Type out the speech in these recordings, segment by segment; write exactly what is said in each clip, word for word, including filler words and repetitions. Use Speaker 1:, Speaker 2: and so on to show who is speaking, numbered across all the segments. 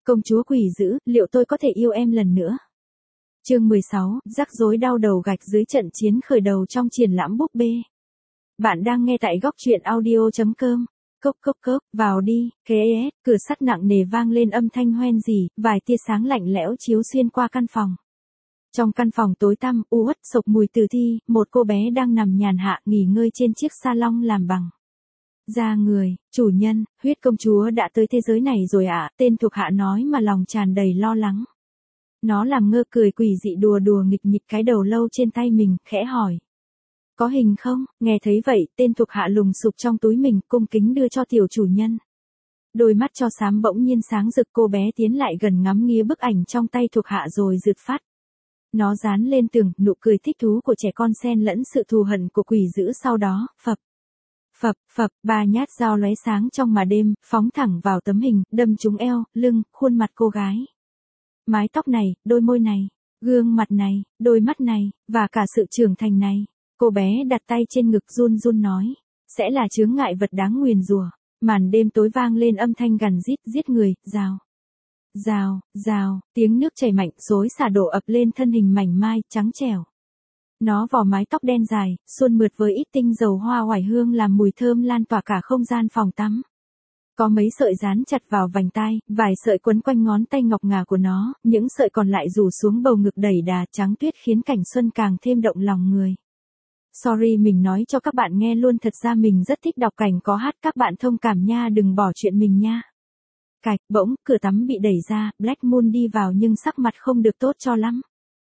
Speaker 1: Công chúa quỷ dữ, liệu tôi có thể yêu em lần nữa? Chương mười sáu, rắc rối đau đầu gạch dưới trận chiến khởi đầu trong triển lãm búp bê. Bạn đang nghe tại góc truyện audio chấm com. Cốc cốc cốc, vào đi, kế ế, cửa sắt nặng nề vang lên âm thanh hoen rỉ, vài tia sáng lạnh lẽo chiếu xuyên qua căn phòng. Trong căn phòng tối tăm, u uất sộc mùi tử thi, một cô bé đang nằm nhàn hạ nghỉ ngơi trên chiếc salon làm bằng da người. Chủ nhân, huyết công chúa đã tới thế giới này rồi ạ, à, tên thuộc hạ nói mà lòng tràn đầy lo lắng. Nó làm ngơ cười quỷ dị đùa đùa nghịch nghịch cái đầu lâu trên tay mình, khẽ hỏi. Có hình không? Nghe thấy vậy, tên thuộc hạ lùng sục trong túi mình, cung kính đưa cho tiểu chủ nhân. Đôi mắt cho xám bỗng nhiên sáng rực, cô bé tiến lại gần ngắm nghía bức ảnh trong tay thuộc hạ rồi rượt phát. Nó dán lên tường, nụ cười thích thú của trẻ con xen lẫn sự thù hận của quỷ dữ, sau đó, phập. Phập, phập, ba nhát dao lóe sáng trong mà đêm, phóng thẳng vào tấm hình, đâm trúng eo, lưng, khuôn mặt cô gái. Mái tóc này, đôi môi này, gương mặt này, đôi mắt này, và cả sự trưởng thành này. Cô bé đặt tay trên ngực run run nói, sẽ là chướng ngại vật đáng nguyền rủa. Màn đêm tối vang lên âm thanh gằn rít giết người, rào. Rào, rào, tiếng nước chảy mạnh, xối xả đổ ập lên thân hình mảnh mai, trắng trẻo. Nó vò mái tóc đen dài, suôn mượt với ít tinh dầu hoa oải hương làm mùi thơm lan tỏa cả không gian phòng tắm. Có mấy sợi dán chặt vào vành tai, vài sợi quấn quanh ngón tay ngọc ngà của nó, những sợi còn lại rủ xuống bầu ngực đầy đà trắng tuyết khiến cảnh xuân càng thêm động lòng người. Sorry, mình nói cho các bạn nghe luôn, thật ra mình rất thích đọc cảnh có hát, các bạn thông cảm nha, đừng bỏ chuyện mình nha. Cạch, bỗng, cửa tắm bị đẩy ra, Black Moon đi vào nhưng sắc mặt không được tốt cho lắm.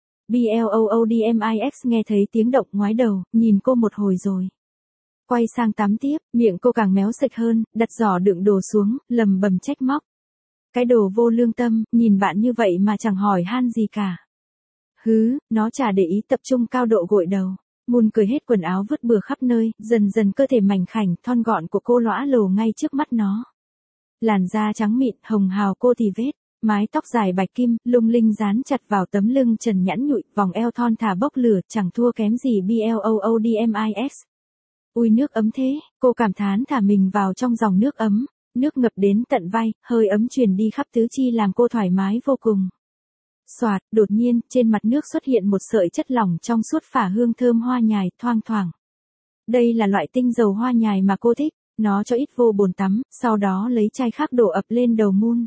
Speaker 1: Bloodmix nghe thấy tiếng động ngoái đầu, nhìn cô một hồi rồi. Quay sang tắm tiếp, miệng cô càng méo sạch hơn, đặt giỏ đựng đồ xuống, lầm bầm trách móc. Cái đồ vô lương tâm, nhìn bạn như vậy mà chẳng hỏi han gì cả. Hứ, nó chả để ý, tập trung cao độ gội đầu. Moon cười hết quần áo vứt bừa khắp nơi, dần dần cơ thể mảnh khảnh, thon gọn của cô lõa lồ ngay trước mắt nó. Làn da trắng mịn, hồng hào cô thì vết. Mái tóc dài bạch kim, lung linh dán chặt vào tấm lưng trần nhẵn nhụi, vòng eo thon thả bốc lửa, chẳng thua kém gì Bloodmix. Ui nước ấm thế, cô cảm thán thả mình vào trong dòng nước ấm, nước ngập đến tận vai, hơi ấm truyền đi khắp tứ chi làm cô thoải mái vô cùng. Xoạt, đột nhiên, trên mặt nước xuất hiện một sợi chất lỏng trong suốt phả hương thơm hoa nhài, thoang thoảng. Đây là loại tinh dầu hoa nhài mà cô thích, nó cho ít vô bồn tắm, sau đó lấy chai khác đổ ập lên đầu Moon.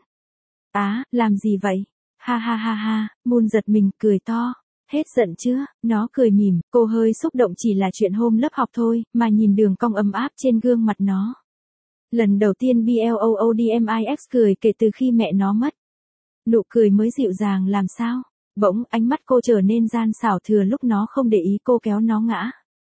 Speaker 1: Á, làm gì vậy? Ha ha ha ha, Moon giật mình, cười to. Hết giận chưa? Nó cười mỉm, cô hơi xúc động, chỉ là chuyện hôm lớp học thôi, mà nhìn đường cong ấm áp trên gương mặt nó. Lần đầu tiên Bloodmix cười kể từ khi mẹ nó mất. Nụ cười mới dịu dàng làm sao? Bỗng, ánh mắt cô trở nên gian xảo, thừa lúc nó không để ý cô kéo nó ngã.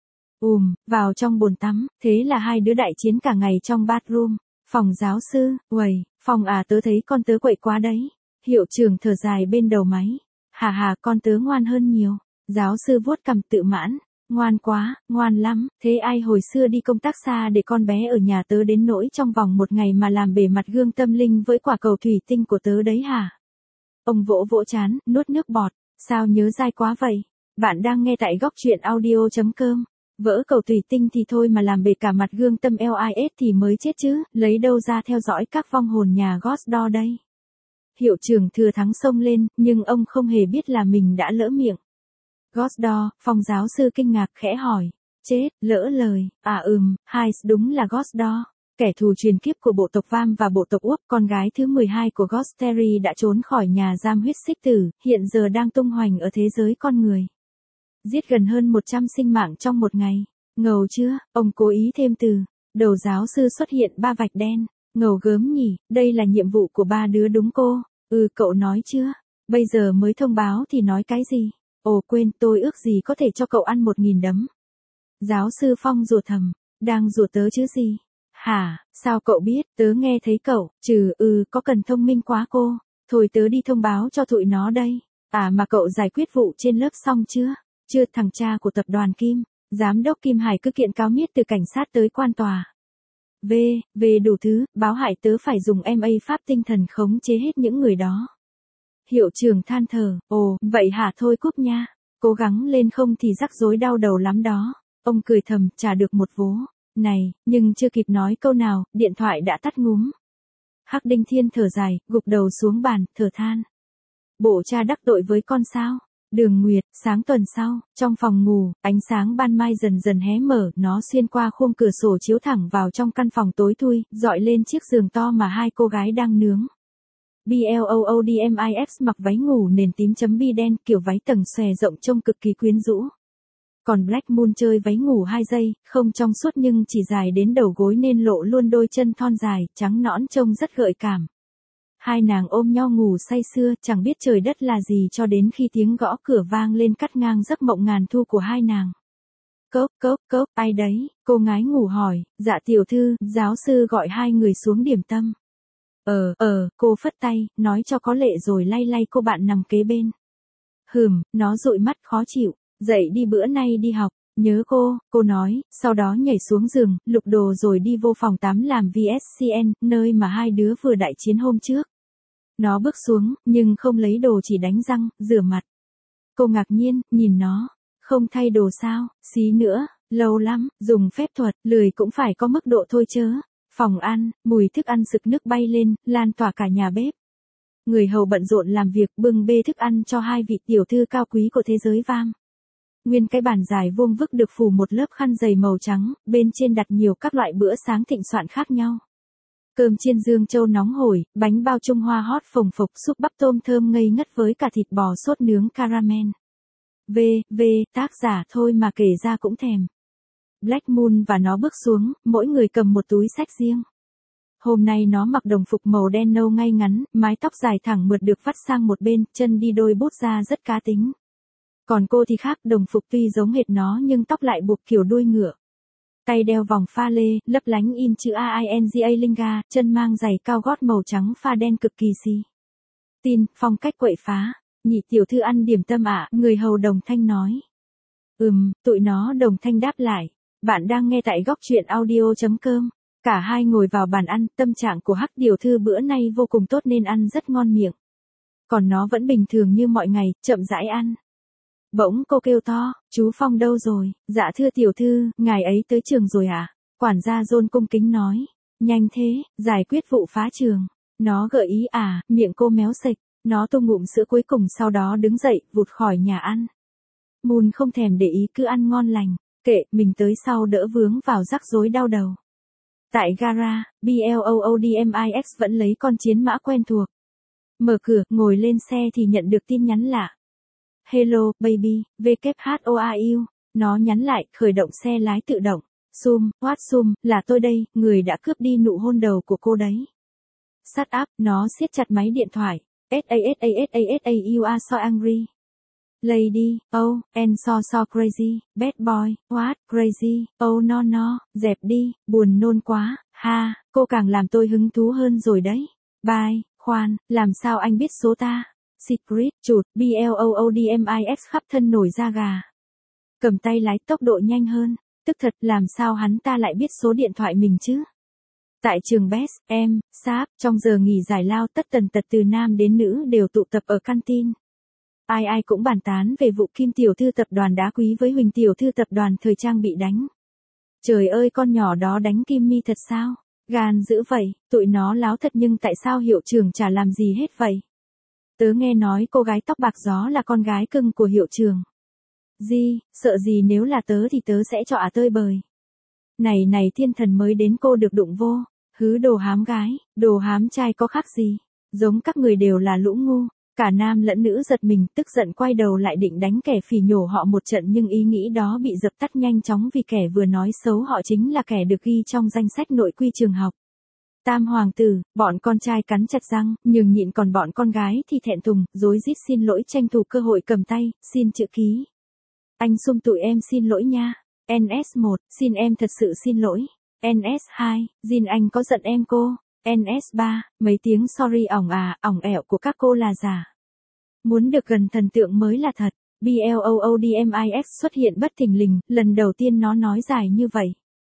Speaker 1: Ùm, vào trong bồn tắm, thế là hai đứa đại chiến cả ngày trong bathroom. Phòng giáo sư, uầy, phòng à, tớ thấy con tớ quậy quá đấy. Hiệu trưởng thở dài bên đầu máy. Hà hà, con tớ ngoan hơn nhiều. Giáo sư vuốt cằm tự mãn. Ngoan quá, ngoan lắm, thế ai hồi xưa đi công tác xa để con bé ở nhà tớ đến nỗi trong vòng một ngày mà làm bề mặt gương tâm linh với quả cầu thủy tinh của tớ đấy hả? Ông vỗ vỗ chán, nuốt nước bọt. Sao nhớ dai quá vậy? Bạn đang nghe tại góc truyện audio chấm com. Vỡ cầu thủy tinh thì thôi mà làm bể cả mặt gương tâm lis thì mới chết chứ, lấy đâu ra theo dõi các vong hồn nhà Ghost đây. Hiệu trưởng thừa thắng xông lên, nhưng ông không hề biết là mình đã lỡ miệng. Ghost, phòng giáo sư kinh ngạc khẽ hỏi. Chết, lỡ lời, à ừm, hai, đúng là Ghost, kẻ thù truyền kiếp của bộ tộc Vam và bộ tộc Uốc, con gái thứ mười hai của Ghost Terry đã trốn khỏi nhà giam huyết xích tử, hiện giờ đang tung hoành ở thế giới con người. Giết gần hơn một trăm sinh mạng trong một ngày. Ngầu chưa? Ông cố ý thêm từ. Đầu giáo sư xuất hiện ba vạch đen. Ngầu gớm nhỉ, đây là nhiệm vụ của ba đứa đúng cô? Ừ, cậu nói chưa? Bây giờ mới thông báo thì nói cái gì? Ồ quên, tôi ước gì có thể cho cậu ăn một nghìn đấm. Giáo sư Phong rủa thầm. Đang rủa tớ chứ gì? Hả, sao cậu biết? Tớ nghe thấy cậu. Trừ, ừ, có cần thông minh quá cô. Thôi tớ đi thông báo cho tụi nó đây. À mà cậu giải quyết vụ trên lớp xong chưa? Chưa, thằng cha của tập đoàn Kim, giám đốc Kim Hải cứ kiện cáo miết từ cảnh sát tới quan tòa. V, về đủ thứ, báo hại tớ phải dùng em a pháp tinh thần khống chế hết những người đó. Hiệu trưởng than thở, ồ, vậy hả, thôi cúp nha, cố gắng lên không thì rắc rối đau đầu lắm đó. Ông cười thầm, trả được một vố. Này, nhưng chưa kịp nói câu nào, điện thoại đã tắt ngúm. Hắc Đinh Thiên thở dài, gục đầu xuống bàn, thở than. Bộ cha đắc tội với con sao? Đường Nguyệt, sáng tuần sau, trong phòng ngủ, ánh sáng ban mai dần dần hé mở, nó xuyên qua khung cửa sổ chiếu thẳng vào trong căn phòng tối thui, dọi lên chiếc giường to mà hai cô gái đang nướng. Bloodmix mặc váy ngủ nền tím chấm bi đen, kiểu váy tầng xòe rộng trông cực kỳ quyến rũ. Còn Black Moon chơi váy ngủ hai giây, không trong suốt nhưng chỉ dài đến đầu gối nên lộ luôn đôi chân thon dài, trắng nõn trông rất gợi cảm. Hai nàng ôm nhau ngủ say sưa, chẳng biết trời đất là gì cho đến khi tiếng gõ cửa vang lên cắt ngang giấc mộng ngàn thu của hai nàng. Cốc cốc cốc, ai đấy? Cô ngái ngủ hỏi. Dạ tiểu thư, giáo sư gọi hai người xuống điểm tâm. Ờ, ờ, cô phất tay, nói cho có lệ rồi lay lay cô bạn nằm kế bên. Hừm, nó dụi mắt khó chịu. Dậy đi, bữa nay đi học. Nhớ cô, cô nói, sau đó nhảy xuống giường, lục đồ rồi đi vô phòng tắm làm vê ét xê en, nơi mà hai đứa vừa đại chiến hôm trước. Nó bước xuống, nhưng không lấy đồ, chỉ đánh răng, rửa mặt. Cô ngạc nhiên, nhìn nó. Không thay đồ sao? Xí nữa, lâu lắm, dùng phép thuật, lười cũng phải có mức độ thôi chớ. Phòng ăn, mùi thức ăn sực nức bay lên, lan tỏa cả nhà bếp. Người hầu bận rộn làm việc bưng bê thức ăn cho hai vị tiểu thư cao quý của thế giới vam. Nguyên cái bàn dài vuông vức được phủ một lớp khăn dày màu trắng, bên trên đặt nhiều các loại bữa sáng thịnh soạn khác nhau. Cơm chiên dương châu nóng hổi, bánh bao Trung Hoa hot phồng phộc, súp bắp tôm thơm ngây ngất với cả thịt bò sốt nướng caramel. V, V, tác giả thôi mà kể ra cũng thèm. Black Moon và nó bước xuống, mỗi người cầm một túi xách riêng. Hôm nay nó mặc đồng phục màu đen nâu ngay ngắn, mái tóc dài thẳng mượt được vắt sang một bên, chân đi đôi bút da rất cá tính. Còn cô thì khác, đồng phục tuy giống hệt nó nhưng tóc lại buộc kiểu đuôi ngựa. Tay đeo vòng pha lê, lấp lánh in chữ a i en giê a Linga, chân mang giày cao gót màu trắng pha đen cực kỳ xì. Tin, phong cách quậy phá. Nhị tiểu thư ăn điểm tâm ạ, người hầu đồng thanh nói. Ừm, tụi nó đồng thanh đáp lại. Bạn đang nghe tại góc truyện audio chấm com. Cả hai ngồi vào bàn ăn, tâm trạng của Hắc tiểu thư bữa nay vô cùng tốt nên ăn rất ngon miệng. Còn nó vẫn bình thường như mọi ngày, chậm rãi ăn. Bỗng cô kêu to, chú Phong đâu rồi? Dạ thưa tiểu thư, ngài ấy tới trường rồi à? Quản gia John cung kính nói. Nhanh thế, giải quyết vụ phá trường. Nó gợi ý à, miệng cô méo sệch. Nó tung ngụm sữa cuối cùng sau đó đứng dậy, vụt khỏi nhà ăn. Moon không thèm để ý, cứ ăn ngon lành. Kệ, mình tới sau đỡ vướng vào rắc rối đau đầu. Tại gara, Bloodmix vẫn lấy con chiến mã quen thuộc. Mở cửa, ngồi lên xe thì nhận được tin nhắn lạ. Hello, baby, vê kép hát o a u. Nó nhắn lại, khởi động xe lái tự động. Sum, what sum, là tôi đây, người đã cướp đi nụ hôn đầu của cô đấy. Shut up, nó siết chặt máy điện thoại. Sasasasasasa, you are so angry. Lady, oh, and so so crazy, bad boy, what, crazy, oh no no, dẹp đi, buồn nôn quá, ha, cô càng làm tôi hứng thú hơn rồi đấy. Bye, khoan, làm sao anh biết số ta? Secret, chụt, Bloodmix khắp thân nổi da gà. Cầm tay lái tốc độ nhanh hơn, tức thật làm sao hắn ta lại biết số điện thoại mình chứ? Tại trường Best, em, Sáp, trong giờ nghỉ giải lao tất tần tật từ nam đến nữ đều tụ tập ở canteen. Ai ai cũng bàn tán về vụ Kim tiểu thư tập đoàn đá quý với Huỳnh tiểu thư tập đoàn thời trang bị đánh. Trời ơi, con nhỏ đó đánh Kim Mi thật sao? Gan dữ vậy, tụi nó láo thật nhưng tại sao hiệu trưởng chả làm gì hết vậy? Tớ nghe nói cô gái tóc bạc gió là con gái cưng của hiệu trưởng. Gì, sợ gì nếu là tớ thì tớ sẽ cho ả tơi bời. Này này, thiên thần mới đến cô được đụng vô. Hứ đồ hám gái, đồ hám trai có khác gì? Giống các người đều là lũ ngu. Cả nam lẫn nữ giật mình, tức giận quay đầu lại định đánh kẻ phỉ nhổ họ một trận nhưng ý nghĩ đó bị dập tắt nhanh chóng vì kẻ vừa nói xấu họ chính là kẻ được ghi trong danh sách nội quy trường học. Tam hoàng tử, bọn con trai cắn chặt răng, nhường nhịn còn bọn con gái thì thẹn thùng, rối rít xin lỗi tranh thủ cơ hội cầm tay, xin chữ ký. Anh Sum tụi em xin lỗi nha. en ét một, xin em thật sự xin lỗi. en ét hai, Jin anh có giận em cô. en ét ba, mấy tiếng sorry ỏng à, ỏng ẻo của các cô là giả. Muốn được gần thần tượng mới là thật. Bloodmix xuất hiện bất thình lình, lần đầu tiên nó nói dài như vậy.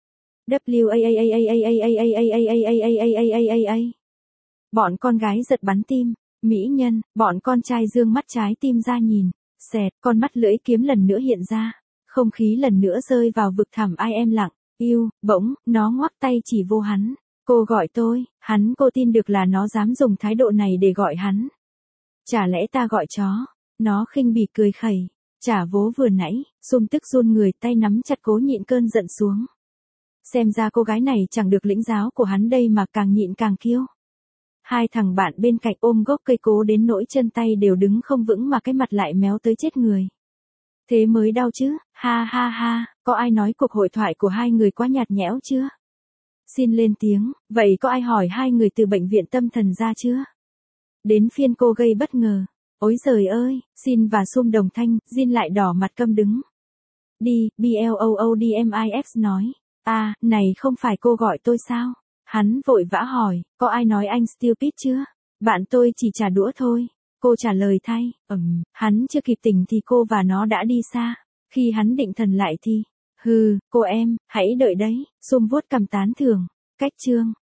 Speaker 1: Bọn con gái giật bắn tim, mỹ nhân, bọn con trai dương mắt trái tim ra nhìn, xẹt, con mắt lưỡi kiếm lần nữa hiện ra, không khí lần nữa rơi vào vực thẳm ai em lặng, yêu, bỗng, nó ngoắc tay chỉ vô hắn. Cô gọi tôi, hắn cô tin được là nó dám dùng thái độ này để gọi hắn. Chả lẽ ta gọi chó? Nó khinh bỉ cười khẩy. Chả vố vừa nãy, Sum tức run người tay nắm chặt cố nhịn cơn giận xuống. Xem ra cô gái này chẳng được lĩnh giáo của hắn đây mà càng nhịn càng kiêu. Hai thằng bạn bên cạnh ôm gốc cây cố đến nỗi chân tay đều đứng không vững mà cái mặt lại méo tới chết người. Thế mới đau chứ, ha ha ha, có ai nói cuộc hội thoại của hai người quá nhạt nhẽo chưa? Xin lên tiếng, vậy có ai hỏi hai người từ bệnh viện tâm thần ra chưa? Đến phiên cô gây bất ngờ. Ôi giời ơi, Xin và Sum đồng thanh, Jin lại đỏ mặt câm đứng. Đi, Bloodmix nói. À, này không phải cô gọi tôi sao? Hắn vội vã hỏi, có ai nói anh stupid chưa? Bạn tôi chỉ trả đũa thôi. Cô trả lời thay, ừm, hắn chưa kịp tỉnh thì cô và nó đã đi xa. Khi hắn định thần lại thì, hừ, cô em, hãy đợi đấy, Sum vuốt cằm tán thưởng. Cách chương.